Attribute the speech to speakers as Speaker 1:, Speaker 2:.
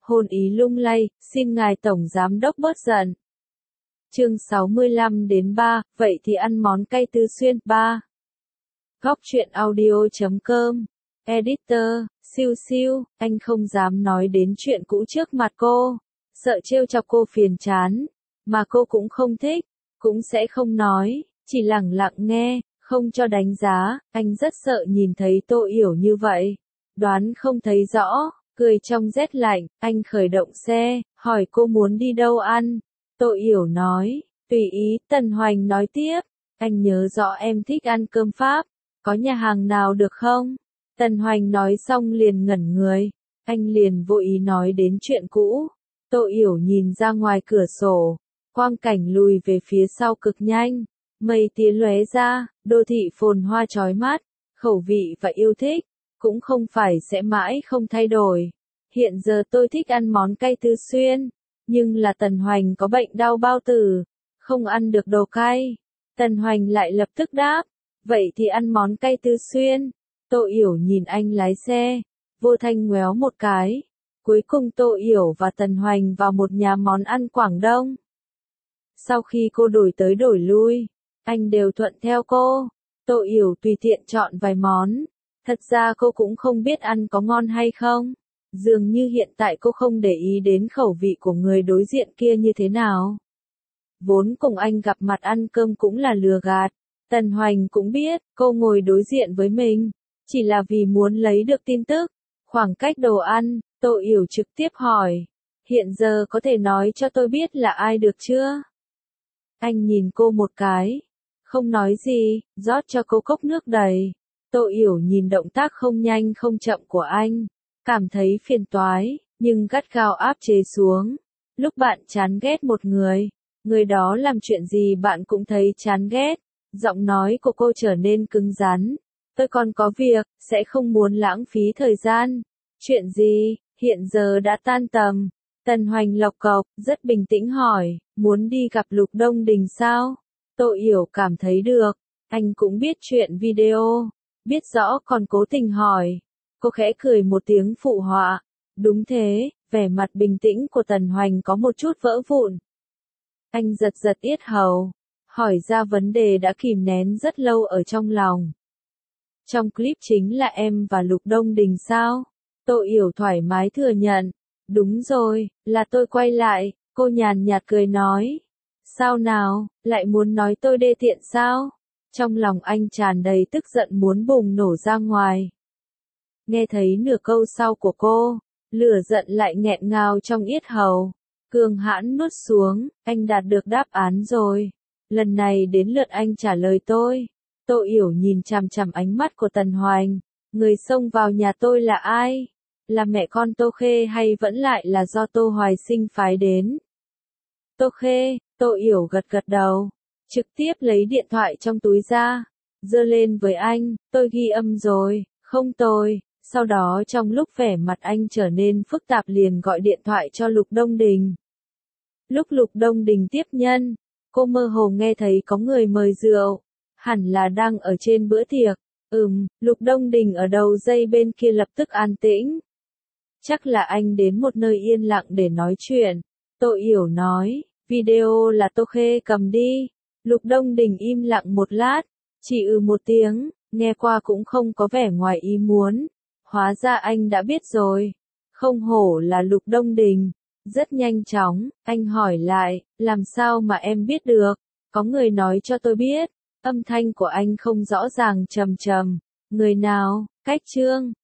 Speaker 1: Hôn ý lung lay, xin ngài tổng giám đốc bớt giận. Chương 65-3, vậy thì ăn món cay Tư Xuyên 3. Góc truyện audio.com. Editor, siêu siêu, anh không dám nói đến chuyện cũ trước mặt cô, sợ trêu chọc cô phiền chán, mà cô cũng không thích, cũng sẽ không nói, chỉ lẳng lặng nghe, không cho đánh giá. Anh rất sợ nhìn thấy Tô Yểu như vậy, đoán không thấy rõ, cười trong rét lạnh. Anh khởi động xe, hỏi cô muốn đi đâu ăn. Tô Yểu nói, tùy ý. Tần Hoành nói tiếp, anh nhớ rõ em thích ăn cơm Pháp, có nhà hàng nào được không? Tần Hoành nói xong liền ngẩn người, anh liền vô ý nói đến chuyện cũ. Tô Yểu nhìn ra ngoài cửa sổ, quang cảnh lùi về phía sau cực nhanh, mây tía lóe ra, đô thị phồn hoa chói mắt, khẩu vị và yêu thích cũng không phải sẽ mãi không thay đổi. Hiện giờ tôi thích ăn món cay Tư Xuyên, nhưng là Tần Hoành có bệnh đau bao tử, không ăn được đồ cay. Tần Hoành lại lập tức đáp, vậy thì ăn món cay Tư Xuyên. Tô Yểu nhìn anh lái xe, vô thanh ngoéo một cái. Cuối cùng Tô Yểu và Tần Hoành vào một nhà món ăn Quảng Đông. Sau khi cô đổi tới đổi lui, anh đều thuận theo cô. Tô Yểu tùy tiện chọn vài món. Thật ra cô cũng không biết ăn có ngon hay không. Dường như hiện tại cô không để ý đến khẩu vị của người đối diện kia như thế nào. Vốn cùng anh gặp mặt ăn cơm cũng là lừa gạt. Tần Hoành cũng biết cô ngồi đối diện với mình, chỉ là vì muốn lấy được tin tức. Khoảng cách đồ ăn, Tô Yểu trực tiếp hỏi, hiện giờ có thể nói cho tôi biết là ai được chưa? Anh nhìn cô một cái, không nói gì, rót cho cô cốc nước đầy. Tô Yểu nhìn động tác không nhanh không chậm của anh, cảm thấy phiền toái, nhưng gắt gao áp chế xuống. Lúc bạn chán ghét một người đó làm chuyện gì bạn cũng thấy chán ghét. Giọng nói của cô trở nên cứng rắn. Tôi còn có việc, sẽ không muốn lãng phí thời gian. Chuyện gì, hiện giờ đã tan tầm. Tần Hoành lộc cộc, rất bình tĩnh hỏi, muốn đi gặp Lục Đông Đình sao? Tô Yểu cảm thấy được, anh cũng biết chuyện video, biết rõ còn cố tình hỏi. Cô khẽ cười một tiếng phụ họa, đúng thế. Vẻ mặt bình tĩnh của Tần Hoành có một chút vỡ vụn. Anh giật giật yết hầu, hỏi ra vấn đề đã kìm nén rất lâu ở trong lòng. Trong clip chính là em và Lục Đông Đình sao? Tô Yểu thoải mái thừa nhận. Đúng rồi, là tôi quay lại. Cô nhàn nhạt cười nói. Sao nào, lại muốn nói tôi đê tiện sao? Trong lòng anh tràn đầy tức giận muốn bùng nổ ra ngoài. Nghe thấy nửa câu sau của cô, lửa giận lại nghẹn ngào trong yết hầu. Cường hãn nuốt xuống, anh đạt được đáp án rồi. Lần này đến lượt anh trả lời tôi. Tô Yểu nhìn chằm chằm ánh mắt của Tần Hoành. Người xông vào nhà tôi là ai? Là mẹ con Tô Khê hay vẫn lại là do Tô Hoài Sinh phái đến? Tô Khê. Tô Yểu gật gật đầu, trực tiếp lấy điện thoại trong túi ra, giơ lên với anh, tôi ghi âm rồi, không tồi. Sau đó trong lúc vẻ mặt anh trở nên phức tạp liền gọi điện thoại cho Lục Đông Đình. Lúc Lục Đông Đình tiếp nhân, cô mơ hồ nghe thấy có người mời rượu, hẳn là đang ở trên bữa tiệc. Lục Đông Đình ở đầu dây bên kia lập tức an tĩnh. Chắc là anh đến một nơi yên lặng để nói chuyện. Tô Yểu nói, video là Tô Khê cầm đi. Lục Đông Đình im lặng một lát, chỉ một tiếng, nghe qua cũng không có vẻ ngoài ý muốn. Hóa ra anh đã biết rồi. Không hổ là Lục Đông Đình. Rất nhanh chóng, anh hỏi lại, làm sao mà em biết được? Có người nói cho tôi biết. Âm thanh của anh không rõ ràng trầm trầm. Người nào? Cách Trương.